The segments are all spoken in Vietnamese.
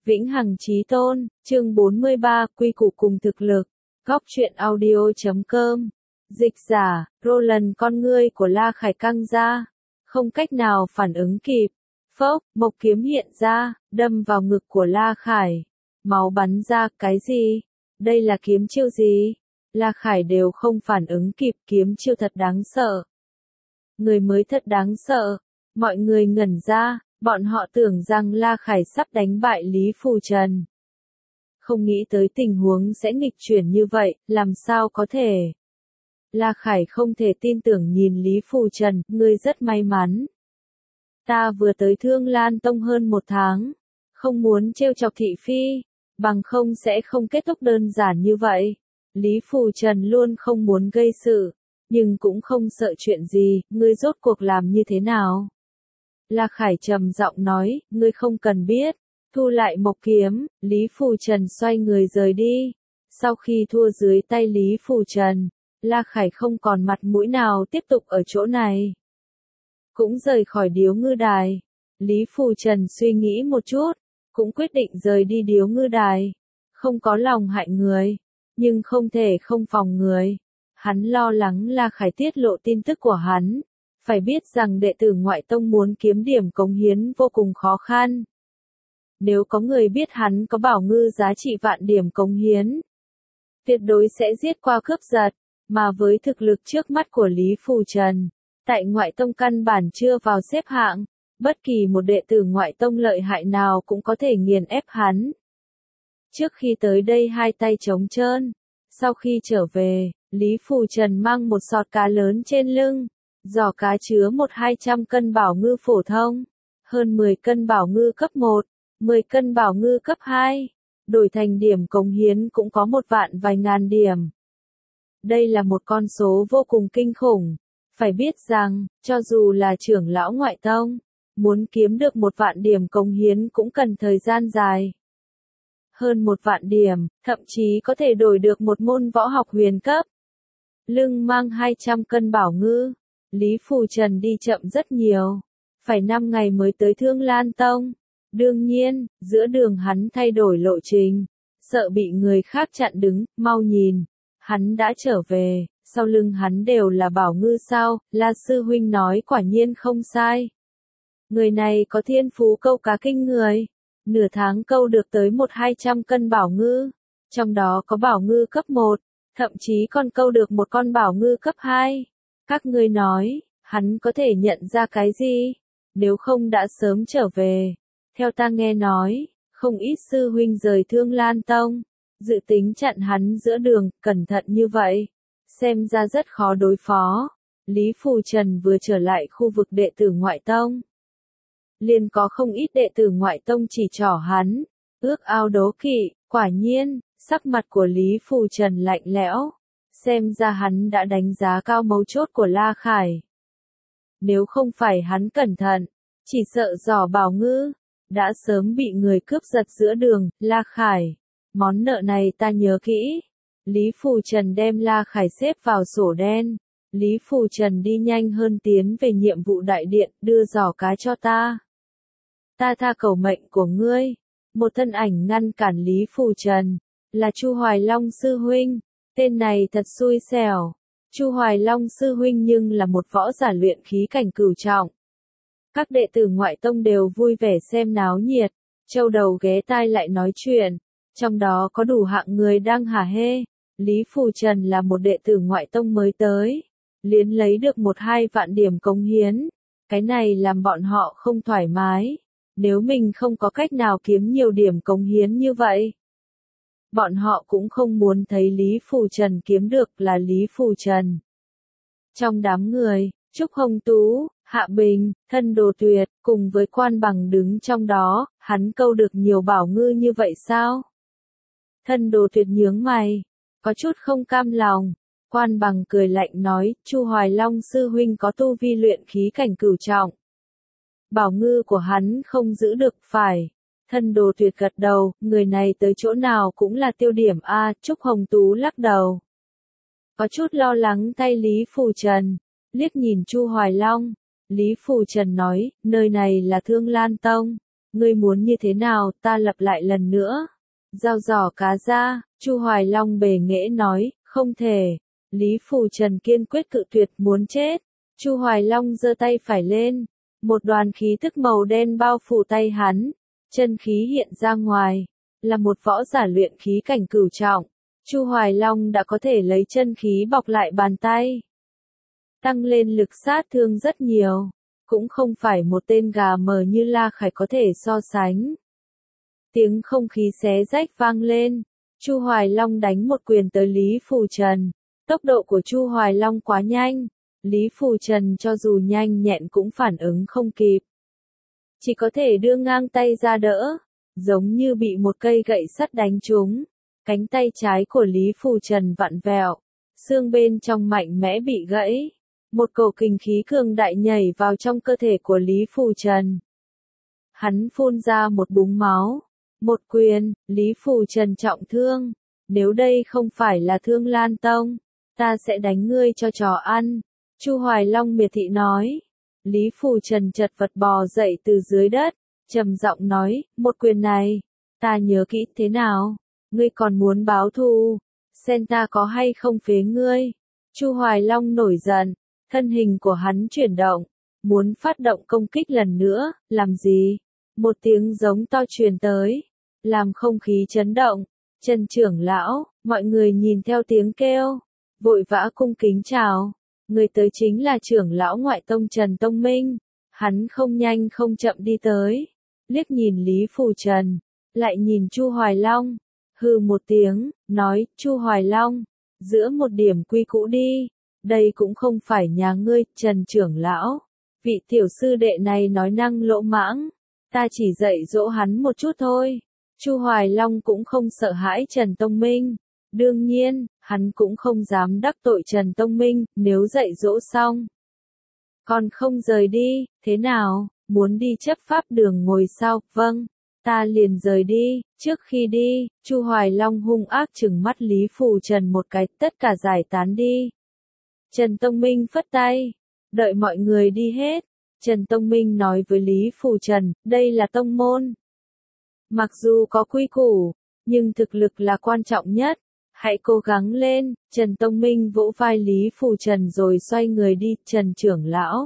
Vĩnh hằng chí tôn, chương 43, quy củ cùng thực lực. Góc truyện audio.com. Dịch giả, Roland con ngươi của La Khải căng ra, không cách nào phản ứng kịp. Phốc, một kiếm hiện ra, đâm vào ngực của La Khải. Máu bắn ra, cái gì? Đây là kiếm chiêu gì? La Khải đều không phản ứng kịp, kiếm chiêu thật đáng sợ. Người mới thật đáng sợ. Mọi người ngẩn ra, bọn họ tưởng rằng La Khải sắp đánh bại Lý Phù Trần. Không nghĩ tới tình huống sẽ nghịch chuyển như vậy, làm sao có thể? La Khải không thể tin tưởng nhìn Lý Phù Trần, ngươi rất may mắn. Ta vừa tới Thương Lan Tông hơn 1 tháng, không muốn trêu chọc thị phi, bằng không sẽ không kết thúc đơn giản như vậy. Lý Phù Trần luôn không muốn gây sự, nhưng cũng không sợ chuyện gì, ngươi rốt cuộc làm như thế nào? La Khải trầm giọng nói, ngươi không cần biết. Thu lại mộc kiếm, Lý Phù Trần xoay người rời đi. Sau khi thua dưới tay Lý Phù Trần, La Khải không còn mặt mũi nào tiếp tục ở chỗ này. Cũng rời khỏi Điếu Ngư Đài. Lý Phù Trần suy nghĩ một chút, cũng quyết định rời đi Điếu Ngư Đài. Không có lòng hại người, nhưng không thể không phòng người. Hắn lo lắng La Khải tiết lộ tin tức của hắn. Phải biết rằng đệ tử ngoại tông muốn kiếm điểm cống hiến vô cùng khó khăn. Nếu có người biết hắn có bảo ngư giá trị vạn điểm cống hiến, tuyệt đối sẽ giết qua cướp giật, mà với thực lực trước mắt của Lý Phù Trần, tại ngoại tông căn bản chưa vào xếp hạng, bất kỳ một đệ tử ngoại tông lợi hại nào cũng có thể nghiền ép hắn. Trước khi tới đây hai tay trống trơn, sau khi trở về, Lý Phù Trần mang một sọt cá lớn trên lưng. Giỏ cá chứa 100-200 cân bảo ngư phổ thông, hơn 10 cân bảo ngư cấp 1, 10 cân bảo ngư cấp 2, đổi thành điểm cống hiến cũng có 1 vạn vài ngàn điểm. Đây là một con số vô cùng kinh khủng, phải biết rằng, cho dù là trưởng lão ngoại tông, muốn kiếm được 1 vạn điểm cống hiến cũng cần thời gian dài. Hơn 1 vạn điểm, thậm chí có thể đổi được một môn võ học huyền cấp. Lưng mang 200 cân bảo ngư. Lý Phù Trần đi chậm rất nhiều, phải 5 ngày mới tới Thương Lan Tông. Đương nhiên, giữa đường hắn thay đổi lộ trình, sợ bị người khác chặn đứng, mau nhìn, hắn đã trở về, sau lưng hắn đều là bảo ngư sao, La Sư Huynh nói quả nhiên không sai. Người này có thiên phú câu cá kinh người, nửa tháng câu được tới 100-200 cân bảo ngư, trong đó có bảo ngư cấp 1, thậm chí còn câu được một con bảo ngư cấp 2. Các ngươi nói, hắn có thể nhận ra cái gì? Nếu không đã sớm trở về. Theo ta nghe nói, không ít sư huynh rời Thương Lan Tông, dự tính chặn hắn giữa đường, cẩn thận như vậy. Xem ra rất khó đối phó. Lý Phù Trần vừa trở lại khu vực đệ tử ngoại tông. Liền có không ít đệ tử ngoại tông chỉ trỏ hắn, ước ao đố kỵ, quả nhiên, sắc mặt của Lý Phù Trần lạnh lẽo. Xem ra hắn đã đánh giá cao mấu chốt của La Khải. Nếu không phải hắn cẩn thận, chỉ sợ giỏ bảo ngư, đã sớm bị người cướp giật giữa đường. La Khải, món nợ này ta nhớ kỹ. Lý Phù Trần đem La Khải xếp vào sổ đen. Lý Phù Trần đi nhanh hơn tiến về nhiệm vụ đại điện, đưa giỏ cá cho ta. Ta tha cầu mệnh của ngươi. Một thân ảnh ngăn cản Lý Phù Trần, là Chu Hoài Long sư huynh. Tên này thật xui xẻo. Chu Hoài Long sư huynh nhưng là một võ giả luyện khí cảnh cửu trọng. Các đệ tử ngoại tông đều vui vẻ xem náo nhiệt, châu đầu ghé tai lại nói chuyện. Trong đó có đủ hạng người đang hả hê. Lý Phù Trần là một đệ tử ngoại tông mới tới, liền lấy được 1-2 vạn điểm cống hiến. Cái này làm bọn họ không thoải mái. Nếu mình không có cách nào kiếm nhiều điểm cống hiến như vậy, bọn họ cũng không muốn thấy Lý Phù Trần kiếm được là Lý Phù Trần. Trong đám người, Trúc Hồng Tú, Hạ Bình, Thân Đồ Tuyệt, cùng với Quan Bằng đứng trong đó, hắn câu được nhiều bảo ngư như vậy sao? Thân Đồ Tuyệt nhướng mày, có chút không cam lòng. Quan Bằng cười lạnh nói, Chu Hoài Long sư huynh có tu vi luyện khí cảnh cửu trọng. Bảo ngư của hắn không giữ được phải. Thân Đồ Tuyệt gật đầu, người này tới chỗ nào cũng là tiêu điểm a. Trúc Hồng Tú lắc đầu, có chút lo lắng tay Lý Phù Trần, liếc nhìn Chu Hoài Long. Lý Phù Trần nói, nơi này là Thương Lan Tông, Ngươi muốn như thế nào, ta lặp lại lần nữa. Dao giỏ cá ra, Chu Hoài Long bề nghệ nói, không thể. Lý Phù Trần kiên quyết cự tuyệt, muốn chết. Chu Hoài Long giơ tay phải lên, một đoàn khí tức màu đen bao phủ tay hắn, chân khí hiện ra ngoài, là một võ giả luyện khí cảnh cửu trọng. Chu Hoài Long đã có thể lấy chân khí bọc lại bàn tay, tăng lên lực sát thương rất nhiều, cũng không phải một tên gà mờ như La Khải có thể so sánh. Tiếng không khí xé rách vang lên, Chu Hoài Long đánh một quyền tới Lý Phù Trần. Tốc độ của Chu Hoài Long quá nhanh, Lý Phù Trần cho dù nhanh nhẹn cũng phản ứng không kịp. Chỉ có thể đưa ngang tay ra đỡ, giống như bị một cây gậy sắt đánh trúng. Cánh tay trái của Lý Phù Trần vặn vẹo, xương bên trong mạnh mẽ bị gãy. Một cổ kình khí cường đại nhảy vào trong cơ thể của Lý Phù Trần. Hắn phun ra một búng máu. Một quyền, Lý Phù Trần trọng thương. Nếu đây không phải là Thương Lan Tông, ta sẽ đánh ngươi cho chó ăn. Chu Hoài Long miệt thị nói. Lý Phù Trần chật vật bò dậy từ dưới đất, trầm giọng nói, một quyền này, ta nhớ kỹ thế nào? Ngươi còn muốn báo thù, xem ta có hay không phế ngươi. Chu Hoài Long nổi giận, thân hình của hắn chuyển động, muốn phát động công kích lần nữa, làm gì? Một tiếng giống to truyền tới, làm không khí chấn động. Trần trưởng lão, mọi người nhìn theo tiếng kêu, vội vã cung kính chào. Người tới chính là trưởng lão ngoại tông Trần Tông Minh. Hắn không nhanh không chậm đi tới, liếc nhìn Lý Phù Trần, lại nhìn Chu Hoài Long, hừ một tiếng, nói, Chu Hoài Long, giữa một điểm quy cũ đi, đây cũng không phải nhà ngươi, Trần trưởng lão. Vị tiểu sư đệ này nói năng lỗ mãng, ta chỉ dạy dỗ hắn một chút thôi. Chu Hoài Long cũng không sợ hãi Trần Tông Minh. Đương nhiên, hắn cũng không dám đắc tội Trần Tông Minh, nếu dạy dỗ xong. Còn không rời đi, thế nào, muốn đi chấp pháp đường ngồi sao, vâng, ta liền rời đi. Trước khi đi, Chu Hoài Long hung ác trừng mắt Lý Phù Trần một cái, tất cả giải tán đi. Trần Tông Minh phất tay, đợi mọi người đi hết. Trần Tông Minh nói với Lý Phù Trần, đây là tông môn. Mặc dù có quy củ, nhưng thực lực là quan trọng nhất. Hãy cố gắng lên. Trần Tông Minh vỗ vai Lý Phù Trần rồi xoay người đi. Trần trưởng lão,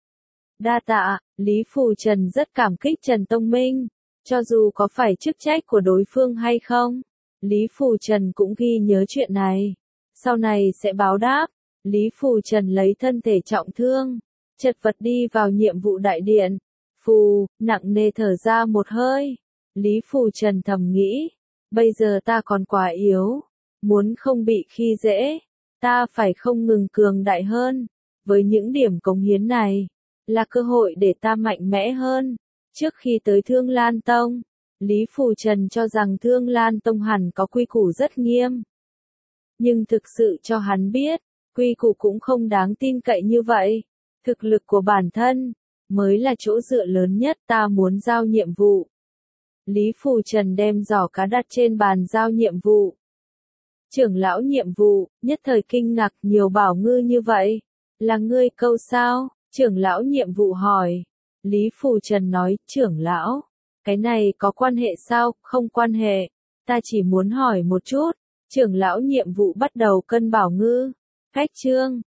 đa tạ. Lý Phù Trần rất cảm kích Trần Tông Minh, cho dù có phải chức trách của đối phương hay không. Lý Phù Trần cũng ghi nhớ chuyện này, sau này sẽ báo đáp. Lý Phù Trần lấy thân thể trọng thương, chật vật đi vào nhiệm vụ đại điện. Phù, nặng nề thở ra một hơi. Lý Phù Trần thầm nghĩ, bây giờ ta còn quá yếu, muốn không bị khi dễ, ta phải không ngừng cường đại hơn. Với những điểm cống hiến này, là cơ hội để ta mạnh mẽ hơn. Trước khi tới Thương Lan Tông, Lý Phù Trần cho rằng Thương Lan Tông hẳn có quy củ rất nghiêm. Nhưng thực sự cho hắn biết, quy củ cũng không đáng tin cậy như vậy. Thực lực của bản thân mới là chỗ dựa lớn nhất. Ta muốn giao nhiệm vụ. Lý Phù Trần đem giỏ cá đặt trên bàn giao nhiệm vụ. Trưởng lão nhiệm vụ, nhất thời kinh ngạc, nhiều bảo ngư như vậy. Là ngươi câu sao? Trưởng lão nhiệm vụ hỏi. Lý Phù Trần nói, trưởng lão, cái này có quan hệ sao? Không quan hệ. Ta chỉ muốn hỏi một chút. Trưởng lão nhiệm vụ bắt đầu cân bảo ngư. Cách chương